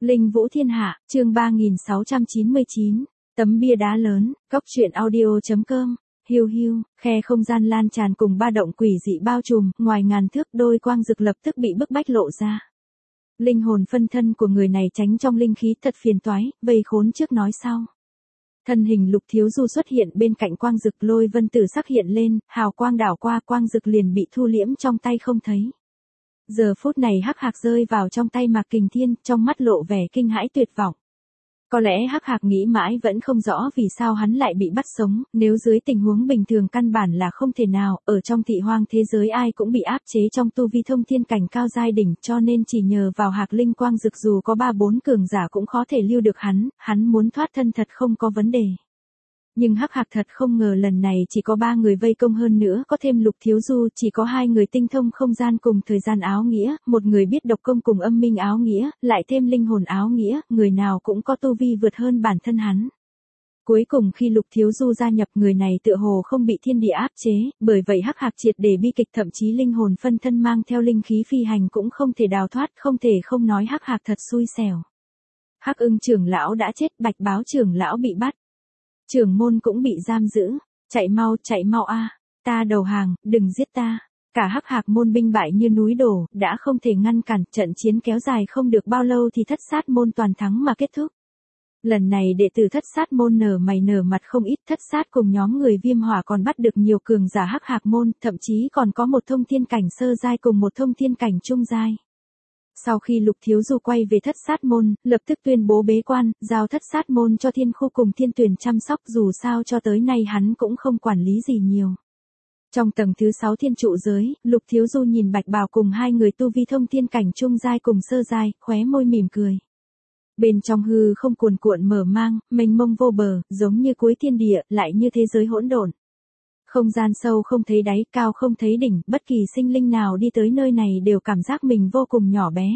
Linh Vũ Thiên Hạ, chương 3699, tấm bia đá lớn, Cóc truyện audio.com, hiu hiu, khe không gian lan tràn cùng ba động quỷ dị bao trùm, ngoài ngàn thước đôi quang rực lập tức bị bức bách lộ ra. Linh hồn phân thân của người này tránh trong linh khí thật phiền toái, vây khốn trước nói sau. Thân hình Lục Thiếu Du xuất hiện bên cạnh quang rực, lôi vân tử sắc hiện lên, hào quang đảo qua, quang rực liền bị thu liễm trong tay không thấy. Giờ phút này Hắc Hạc rơi vào trong tay Mạc Kình Thiên, trong mắt lộ vẻ kinh hãi tuyệt vọng. Có lẽ Hắc Hạc nghĩ mãi vẫn không rõ vì sao hắn lại bị bắt sống, nếu dưới tình huống bình thường căn bản là không thể nào, ở trong thị hoang thế giới ai cũng bị áp chế trong tu vi thông thiên cảnh cao giai đỉnh, cho nên chỉ nhờ vào Hạc Linh Quang Dực dù có 3-4 cường giả cũng khó thể lưu được hắn muốn thoát thân thật không có vấn đề. Nhưng Hắc Hạc thật không ngờ lần này chỉ có 3 người vây công, hơn nữa có thêm Lục Thiếu Du, chỉ có 2 người tinh thông không gian cùng thời gian áo nghĩa, một người biết độc công cùng âm minh áo nghĩa, lại thêm linh hồn áo nghĩa, người nào cũng có tu vi vượt hơn bản thân hắn. Cuối cùng khi Lục Thiếu Du gia nhập, người này tựa hồ không bị thiên địa áp chế, bởi vậy Hắc Hạc triệt để bi kịch, thậm chí linh hồn phân thân mang theo linh khí phi hành cũng không thể đào thoát, không thể không nói Hắc Hạc thật xui xẻo. Hắc Ưng trưởng lão đã chết, Bạch Báo trưởng lão bị bắt. Trưởng môn cũng bị giam giữ, chạy mau a, ta đầu hàng, đừng giết ta. Cả Hắc Hạc môn binh bại như núi đổ, đã không thể ngăn cản, trận chiến kéo dài không được bao lâu thì Thất Sát môn toàn thắng mà kết thúc. Lần này đệ tử Thất Sát môn nở mày nở mặt không ít, Thất Sát cùng nhóm người Viêm Hỏa còn bắt được nhiều cường giả Hắc Hạc môn, thậm chí còn có một thông thiên cảnh sơ giai cùng một thông thiên cảnh trung giai. Sau khi Lục Thiếu Du quay về Thất Sát môn, lập tức tuyên bố bế quan, giao Thất Sát môn cho Thiên Khu cùng Thiên Tuyền chăm sóc, dù sao cho tới nay hắn cũng không quản lý gì nhiều. Trong tầng thứ 6 thiên trụ giới, Lục Thiếu Du nhìn Bạch Bào cùng 2 người tu vi thông thiên cảnh trung giai cùng sơ giai, khóe môi mỉm cười. Bên trong hư không cuồn cuộn mở mang, mênh mông vô bờ, giống như cuối thiên địa, lại như thế giới hỗn độn. Không gian sâu không thấy đáy, cao không thấy đỉnh, bất kỳ sinh linh nào đi tới nơi này đều cảm giác mình vô cùng nhỏ bé.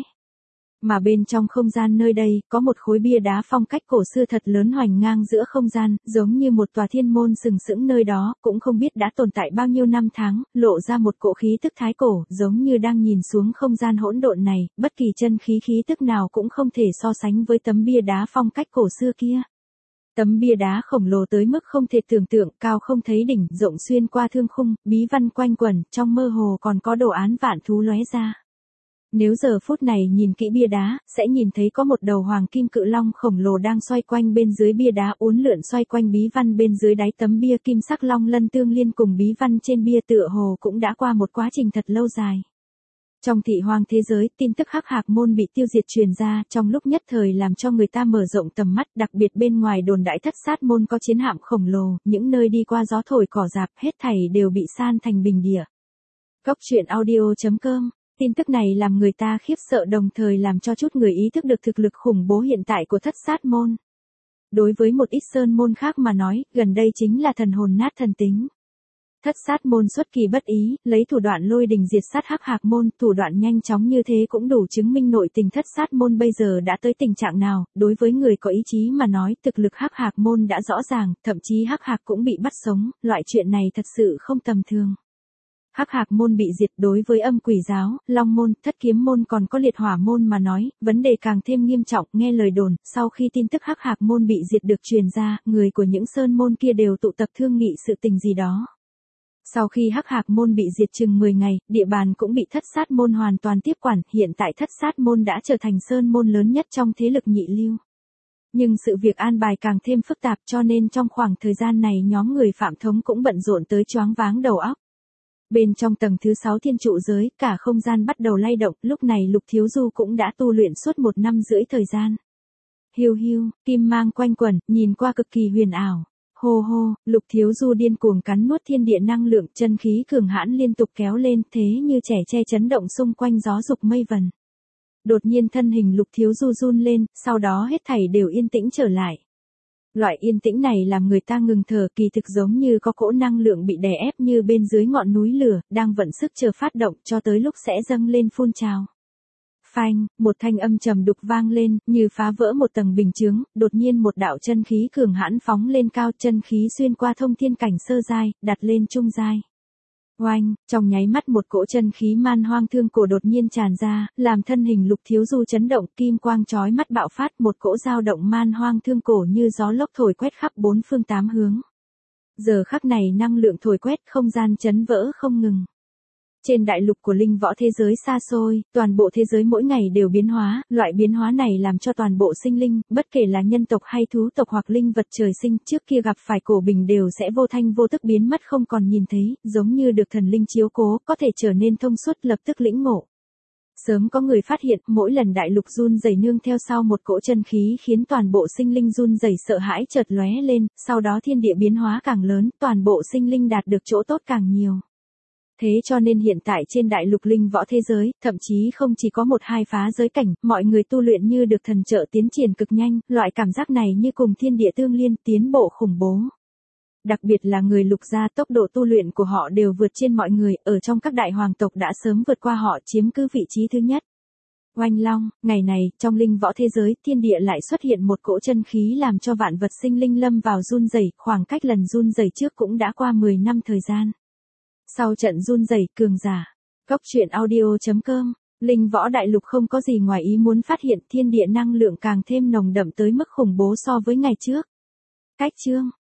Mà bên trong không gian nơi đây, có một khối bia đá phong cách cổ xưa thật lớn hoành ngang giữa không gian, giống như một tòa thiên môn sừng sững nơi đó, cũng không biết đã tồn tại bao nhiêu năm tháng, lộ ra một cỗ khí tức thái cổ, giống như đang nhìn xuống không gian hỗn độn này, bất kỳ chân khí tức nào cũng không thể so sánh với tấm bia đá phong cách cổ xưa kia. Tấm bia đá khổng lồ tới mức không thể tưởng tượng, cao không thấy đỉnh, rộng xuyên qua thương khung, bí văn quanh quẩn, trong mơ hồ còn có đồ án vạn thú lóe ra. Nếu giờ phút này nhìn kỹ bia đá, sẽ nhìn thấy có một đầu hoàng kim cự long khổng lồ đang xoay quanh bên dưới bia đá, uốn lượn xoay quanh bí văn bên dưới đáy tấm bia, kim sắc long lân tương liên cùng bí văn trên bia tựa hồ cũng đã qua một quá trình thật lâu dài. Trong thị hoang thế giới, tin tức Hắc Hạc môn bị tiêu diệt truyền ra, trong lúc nhất thời làm cho người ta mở rộng tầm mắt, đặc biệt bên ngoài đồn đại Thất Sát môn có chiến hạm khổng lồ, những nơi đi qua gió thổi cỏ rạp, hết thảy đều bị san thành bình địa. Cóc truyện audio.com. Tin tức này làm người ta khiếp sợ, đồng thời làm cho chút người ý thức được thực lực khủng bố hiện tại của Thất Sát môn. Đối với một ít sơn môn khác mà nói, gần đây chính là thần hồn nát thần tính. Thất Sát môn xuất kỳ bất ý, lấy thủ đoạn lôi đình diệt sát Hắc Hạc môn, thủ đoạn nhanh chóng như thế cũng đủ chứng minh nội tình Thất Sát môn bây giờ đã tới tình trạng nào. Đối với người có ý chí mà nói, thực lực Hắc Hạc môn đã rõ ràng, thậm chí Hắc Hạc cũng bị bắt sống, loại chuyện này thật sự không tầm thường. Hắc Hạc môn bị diệt, đối với Âm Quỷ giáo, Long môn, Thất Kiếm môn còn có Liệt Hỏa môn mà nói, vấn đề càng thêm nghiêm trọng. Nghe lời đồn, sau khi tin tức Hắc Hạc môn bị diệt được truyền ra, người của những sơn môn kia đều tụ tập thương nghị sự tình gì đó. Sau khi Hắc Hạc môn bị diệt chừng 10 ngày, địa bàn cũng bị Thất Sát môn hoàn toàn tiếp quản, hiện tại Thất Sát môn đã trở thành sơn môn lớn nhất trong thế lực nhị lưu. Nhưng sự việc an bài càng thêm phức tạp, cho nên trong khoảng thời gian này nhóm người Phạm Thống cũng bận rộn tới choáng váng đầu óc. Bên trong tầng thứ 6 thiên trụ giới, cả không gian bắt đầu lay động, lúc này Lục Thiếu Du cũng đã tu luyện suốt 1 năm rưỡi thời gian. Hiu hiu, kim mang quanh quẩn, nhìn qua cực kỳ huyền ảo. Hô hô, Lục Thiếu Du điên cuồng cắn nuốt thiên địa năng lượng, chân khí cường hãn liên tục kéo lên, thế như trẻ tre chấn động xung quanh gió dục mây vần. Đột nhiên thân hình Lục Thiếu Du run lên, sau đó hết thảy đều yên tĩnh trở lại. Loại yên tĩnh này làm người ta ngừng thở, kỳ thực giống như có cỗ năng lượng bị đè ép như bên dưới ngọn núi lửa, đang vận sức chờ phát động cho tới lúc sẽ dâng lên phun trào. Phanh, một thanh âm trầm đục vang lên, như phá vỡ một tầng bình chướng, đột nhiên một đạo chân khí cường hãn phóng lên cao, chân khí xuyên qua thông thiên cảnh sơ giai, đặt lên trung giai. Oanh, trong nháy mắt một cỗ chân khí man hoang thương cổ đột nhiên tràn ra, làm thân hình Lục Thiếu Du chấn động, kim quang chói mắt bạo phát, một cỗ dao động man hoang thương cổ như gió lốc thổi quét khắp bốn phương tám hướng. Giờ khắc này năng lượng thổi quét, không gian chấn vỡ không ngừng. Trên đại lục của linh võ thế giới xa xôi, toàn bộ thế giới mỗi ngày đều biến hóa, loại biến hóa này làm cho toàn bộ sinh linh, bất kể là nhân tộc hay thú tộc hoặc linh vật trời sinh trước kia gặp phải cổ bình đều sẽ vô thanh vô tức biến mất không còn nhìn thấy, giống như được thần linh chiếu cố, có thể trở nên thông suốt lập tức lĩnh ngộ. Sớm có người phát hiện, mỗi lần đại lục run rẩy nương theo sau một cỗ chân khí khiến toàn bộ sinh linh run rẩy sợ hãi chợt lóe lên, sau đó thiên địa biến hóa càng lớn, toàn bộ sinh linh đạt được chỗ tốt càng nhiều. Thế cho nên hiện tại trên đại lục linh võ thế giới, thậm chí không chỉ có một hai phá giới cảnh, mọi người tu luyện như được thần trợ tiến triển cực nhanh, loại cảm giác này như cùng thiên địa tương liên tiến bộ khủng bố. Đặc biệt là người Lục gia, tốc độ tu luyện của họ đều vượt trên mọi người, ở trong các đại hoàng tộc đã sớm vượt qua họ chiếm cứ vị trí thứ nhất. Oanh long, ngày này, trong linh võ thế giới, thiên địa lại xuất hiện một cỗ chân khí làm cho vạn vật sinh linh lâm vào run rẩy, khoảng cách lần run rẩy trước cũng đã qua 10 năm thời gian. Sau trận run rẩy, cường giả. Góc truyện audio.com, linh võ đại lục không có gì ngoài ý muốn phát hiện thiên địa năng lượng càng thêm nồng đậm tới mức khủng bố so với ngày trước. Cách chương